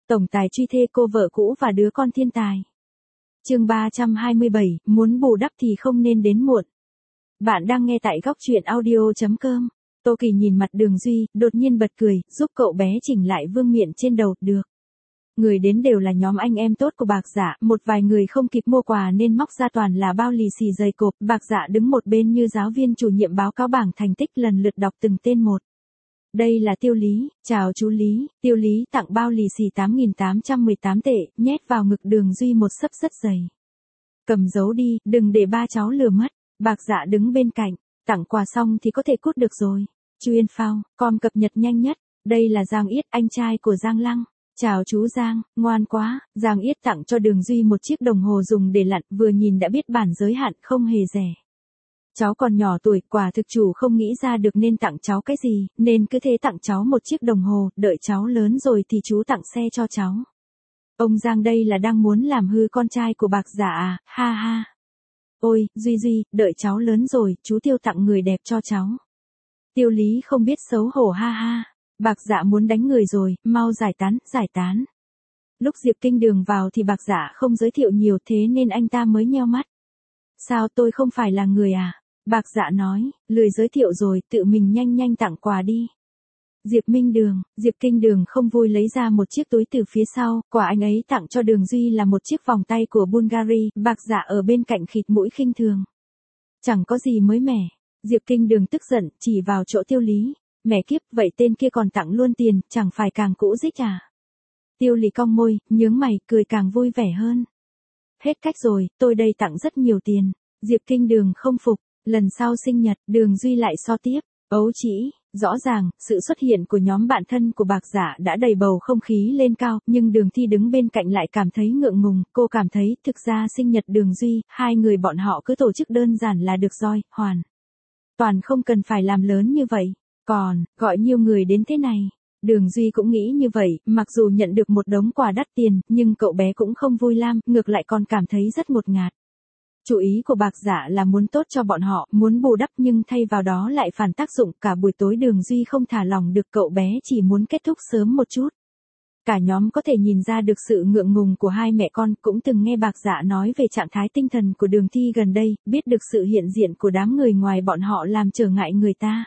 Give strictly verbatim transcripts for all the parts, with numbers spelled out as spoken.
tổng tài truy thê cô vợ cũ và đứa con thiên tài. Chương ba trăm hai mươi bảy, muốn bù đắp thì không nên đến muộn. Bạn đang nghe tại góc truyện audio chấm com. Tô Kỳ nhìn mặt Đường Duy, đột nhiên bật cười, giúp cậu bé chỉnh lại vương miện trên đầu, được. Người đến đều là nhóm anh em tốt của Bạc Dạ, một vài người không kịp mua quà nên móc ra toàn là bao lì xì dày cộp. Bạc Dạ đứng một bên như giáo viên chủ nhiệm báo cáo bảng thành tích, lần lượt đọc từng tên một. Đây là Tiêu Lý, chào chú Lý. Tiêu Lý tặng bao lì xì tám nghìn tám trăm mười tám tệ, nhét vào ngực Đường Duy một xấp rất dày. Cầm giấu đi, đừng để ba cháu lừa mất. Bạc Dạ đứng bên cạnh, tặng quà xong thì có thể cút được rồi. Chu Yên Phao, com cập nhật nhanh nhất. Đây là Giang Yết, anh trai của Giang Lăng. Chào chú Giang, ngoan quá. Giang Yết tặng cho Đường Duy một chiếc đồng hồ dùng để lặn, vừa nhìn đã biết bản giới hạn không hề rẻ. Cháu còn nhỏ tuổi, quả thực chủ không nghĩ ra được nên tặng cháu cái gì, nên cứ thế tặng cháu một chiếc đồng hồ, đợi cháu lớn rồi thì chú tặng xe cho cháu. Ông Giang đây là đang muốn làm hư con trai của Bạc Dạ à, ha ha. Ôi, Duy Duy, đợi cháu lớn rồi, chú Tiêu tặng người đẹp cho cháu. Tiêu Lý không biết xấu hổ ha ha. Bạc Dạ muốn đánh người rồi, mau giải tán, giải tán. Lúc Diệp Kinh Đường vào thì Bạc Dạ không giới thiệu nhiều, thế nên anh ta mới nheo mắt. Sao tôi không phải là người à? Bạc Dạ nói, lười giới thiệu rồi, tự mình nhanh nhanh tặng quà đi. Diệp Minh Đường, Diệp Kinh Đường không vui lấy ra một chiếc túi từ phía sau, quà anh ấy tặng cho Đường Duy là một chiếc vòng tay của Bulgari. Bạc Dạ ở bên cạnh khịt mũi khinh thường. Chẳng có gì mới mẻ. Diệp Kinh Đường tức giận, chỉ vào chỗ Tiêu Lý. Mẹ kiếp, vậy tên kia còn tặng luôn tiền, chẳng phải càng cũ rích à? Tiêu Lý cong môi, nhướng mày, cười càng vui vẻ hơn. Hết cách rồi, tôi đây tặng rất nhiều tiền. Diệp Kinh Đường không phục, lần sau sinh nhật, Đường Duy lại so tiếp. Ấu chỉ, rõ ràng, sự xuất hiện của nhóm bạn thân của Bạc Dạ đã đẩy bầu không khí lên cao, nhưng Đường Thi đứng bên cạnh lại cảm thấy ngượng ngùng. Cô cảm thấy, thực ra sinh nhật Đường Duy, hai người bọn họ cứ tổ chức đơn giản là được rồi, hoàn toàn không cần phải làm lớn như vậy. Còn, gọi nhiều người đến thế này. Đường Duy cũng nghĩ như vậy, mặc dù nhận được một đống quà đắt tiền, nhưng cậu bé cũng không vui lam, ngược lại còn cảm thấy rất ngột ngạt. Chủ ý của Bạc Dạ là muốn tốt cho bọn họ, muốn bù đắp, nhưng thay vào đó lại phản tác dụng. Cả buổi tối Đường Duy không thả lỏng được, cậu bé chỉ muốn kết thúc sớm một chút. Cả nhóm có thể nhìn ra được sự ngượng ngùng của hai mẹ con, cũng từng nghe Bạc Dạ nói về trạng thái tinh thần của Đường Thi gần đây, biết được sự hiện diện của đám người ngoài bọn họ làm trở ngại người ta.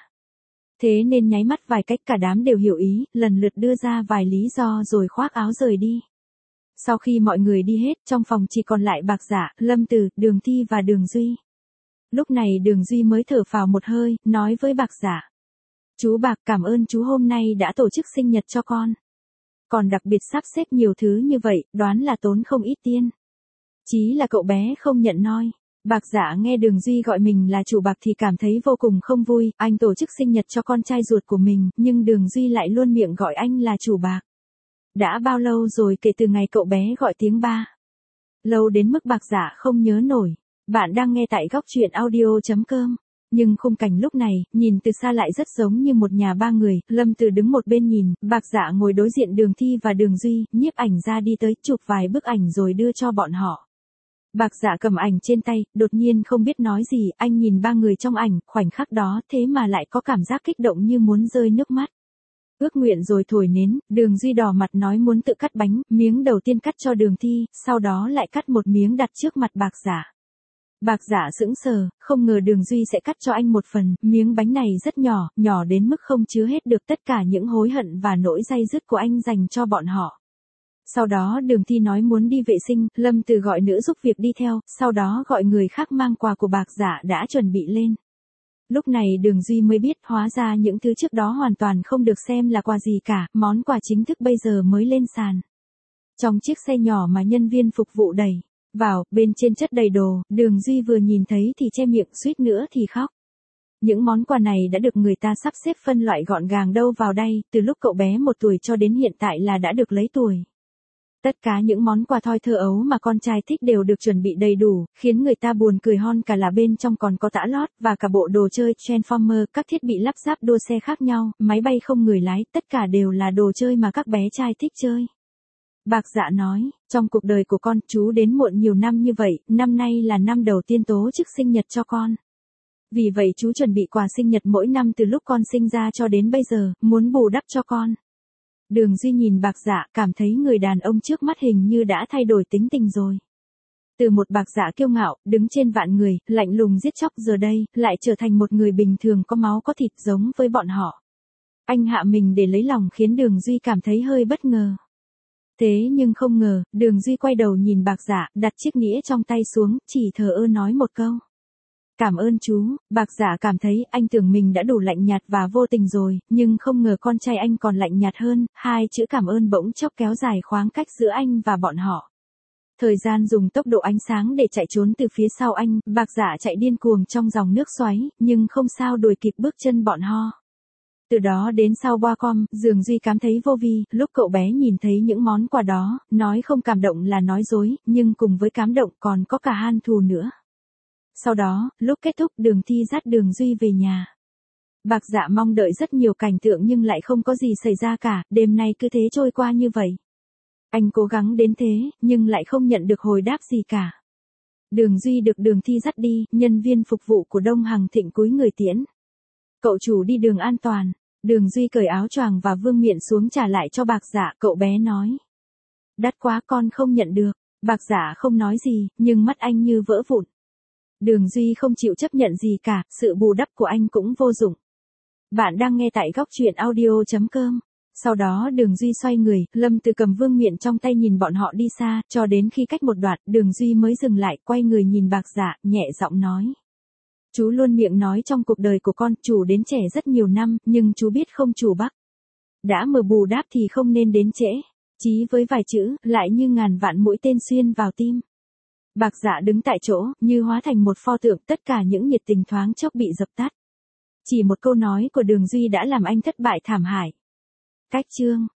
Thế nên nháy mắt vài cách cả đám đều hiểu ý, lần lượt đưa ra vài lý do rồi khoác áo rời đi. Sau khi mọi người đi hết, trong phòng chỉ còn lại Bạc Dạ, Lâm Tử, Đường Thi và Đường Duy. Lúc này Đường Duy mới thở phào một hơi, nói với Bạc Dạ. Chú Bạc, cảm ơn chú hôm nay đã tổ chức sinh nhật cho con. Còn đặc biệt sắp xếp nhiều thứ như vậy, đoán là tốn không ít tiền. Chí là cậu bé không nhận noi. Bạc Dạ nghe Đường Duy gọi mình là chủ Bạc thì cảm thấy vô cùng không vui, anh tổ chức sinh nhật cho con trai ruột của mình, nhưng Đường Duy lại luôn miệng gọi anh là chủ Bạc. Đã bao lâu rồi kể từ ngày cậu bé gọi tiếng ba? Lâu đến mức Bạc Dạ không nhớ nổi. Bạn đang nghe tại góc truyện audio chấm com. Nhưng khung cảnh lúc này, nhìn từ xa lại rất giống như một nhà ba người. Lâm Từ đứng một bên nhìn, Bạc Dạ ngồi đối diện Đường Thi và Đường Duy, nhiếp ảnh ra đi tới, chụp vài bức ảnh rồi đưa cho bọn họ. Bạc Dạ cầm ảnh trên tay, đột nhiên không biết nói gì, anh nhìn ba người trong ảnh, khoảnh khắc đó thế mà lại có cảm giác kích động như muốn rơi nước mắt. Ước nguyện rồi thổi nến, Đường Duy đỏ mặt nói muốn tự cắt bánh, miếng đầu tiên cắt cho Đường Thi, sau đó lại cắt một miếng đặt trước mặt Bạc Dạ. Bạc Dạ sững sờ, không ngờ Đường Duy sẽ cắt cho anh một phần, miếng bánh này rất nhỏ, nhỏ đến mức không chứa hết được tất cả những hối hận và nỗi day dứt của anh dành cho bọn họ. Sau đó Đường Thi nói muốn đi vệ sinh, Lâm Từ gọi nữ giúp việc đi theo, sau đó gọi người khác mang quà của Bạc Dạ đã chuẩn bị lên. Lúc này Đường Duy mới biết hóa ra những thứ trước đó hoàn toàn không được xem là quà gì cả, món quà chính thức bây giờ mới lên sàn. Trong chiếc xe nhỏ mà nhân viên phục vụ đẩy vào, bên trên chất đầy đồ, Đường Duy vừa nhìn thấy thì che miệng, suýt nữa thì khóc. Những món quà này đã được người ta sắp xếp phân loại gọn gàng đâu vào đây, từ lúc cậu bé một tuổi cho đến hiện tại là đã được lấy tuổi. Tất cả những món quà thoi thơ ấu mà con trai thích đều được chuẩn bị đầy đủ, khiến người ta buồn cười hon cả là bên trong còn có tã lót, và cả bộ đồ chơi Transformer, các thiết bị lắp ráp đua xe khác nhau, máy bay không người lái, tất cả đều là đồ chơi mà các bé trai thích chơi. Bạc Dạ nói, trong cuộc đời của con, chú đến muộn nhiều năm như vậy, năm nay là năm đầu tiên tổ chức sinh nhật cho con. Vì vậy chú chuẩn bị quà sinh nhật mỗi năm từ lúc con sinh ra cho đến bây giờ, muốn bù đắp cho con. Đường Duy nhìn Bạc Dạ, cảm thấy người đàn ông trước mắt hình như đã thay đổi tính tình rồi. Từ một Bạc Dạ kiêu ngạo, đứng trên vạn người, lạnh lùng giết chóc giờ đây, lại trở thành một người bình thường có máu có thịt giống với bọn họ. Anh hạ mình để lấy lòng khiến Đường Duy cảm thấy hơi bất ngờ. Thế nhưng không ngờ, Đường Duy quay đầu nhìn Bạc Dạ, đặt chiếc nĩa trong tay xuống, chỉ thờ ơ nói một câu. Cảm ơn chú. Bạc Dạ cảm thấy anh tưởng mình đã đủ lạnh nhạt và vô tình rồi, nhưng không ngờ con trai anh còn lạnh nhạt hơn, hai chữ cảm ơn bỗng chốc kéo dài khoảng cách giữa anh và bọn họ. Thời gian dùng tốc độ ánh sáng để chạy trốn từ phía sau anh, Bạc Dạ chạy điên cuồng trong dòng nước xoáy, nhưng không sao đuổi kịp bước chân bọn họ. Từ đó đến sau Wacom, Đường Duy cảm thấy vô vi, lúc cậu bé nhìn thấy những món quà đó, nói không cảm động là nói dối, nhưng cùng với cảm động còn có cả han thù nữa. Sau đó, lúc kết thúc Đường Thi dắt Đường Duy về nhà. Bạc Dạ mong đợi rất nhiều cảnh tượng nhưng lại không có gì xảy ra cả, đêm nay cứ thế trôi qua như vậy. Anh cố gắng đến thế, nhưng lại không nhận được hồi đáp gì cả. Đường Duy được Đường Thi dắt đi, nhân viên phục vụ của Đông Hằng Thịnh cúi người tiễn. Cậu chủ đi đường an toàn. Đường Duy cởi áo choàng và vương miện xuống trả lại cho Bạc Dạ, cậu bé nói. Đắt quá con không nhận được. Bạc Dạ không nói gì, nhưng mắt anh như vỡ vụn. Đường Duy không chịu chấp nhận gì cả, sự bù đắp của anh cũng vô dụng. Bạn đang nghe tại góc truyện audio chấm com. Sau đó Đường Duy xoay người, Lâm Từ cầm vương miện trong tay nhìn bọn họ đi xa, cho đến khi cách một đoạn, Đường Duy mới dừng lại, quay người nhìn Bạc Dạ, nhẹ giọng nói. Chú luôn miệng nói trong cuộc đời của con, chủ đến trẻ rất nhiều năm, nhưng chú biết không chủ bắc. Đã mở bù đáp thì không nên đến trễ. Chí với vài chữ, lại như ngàn vạn mũi tên xuyên vào tim. Bạc Dạ đứng tại chỗ, như hóa thành một pho tượng, tất cả những nhiệt tình thoáng chốc bị dập tắt. Chỉ một câu nói của Đường Duy đã làm anh thất bại thảm hại. Cách chương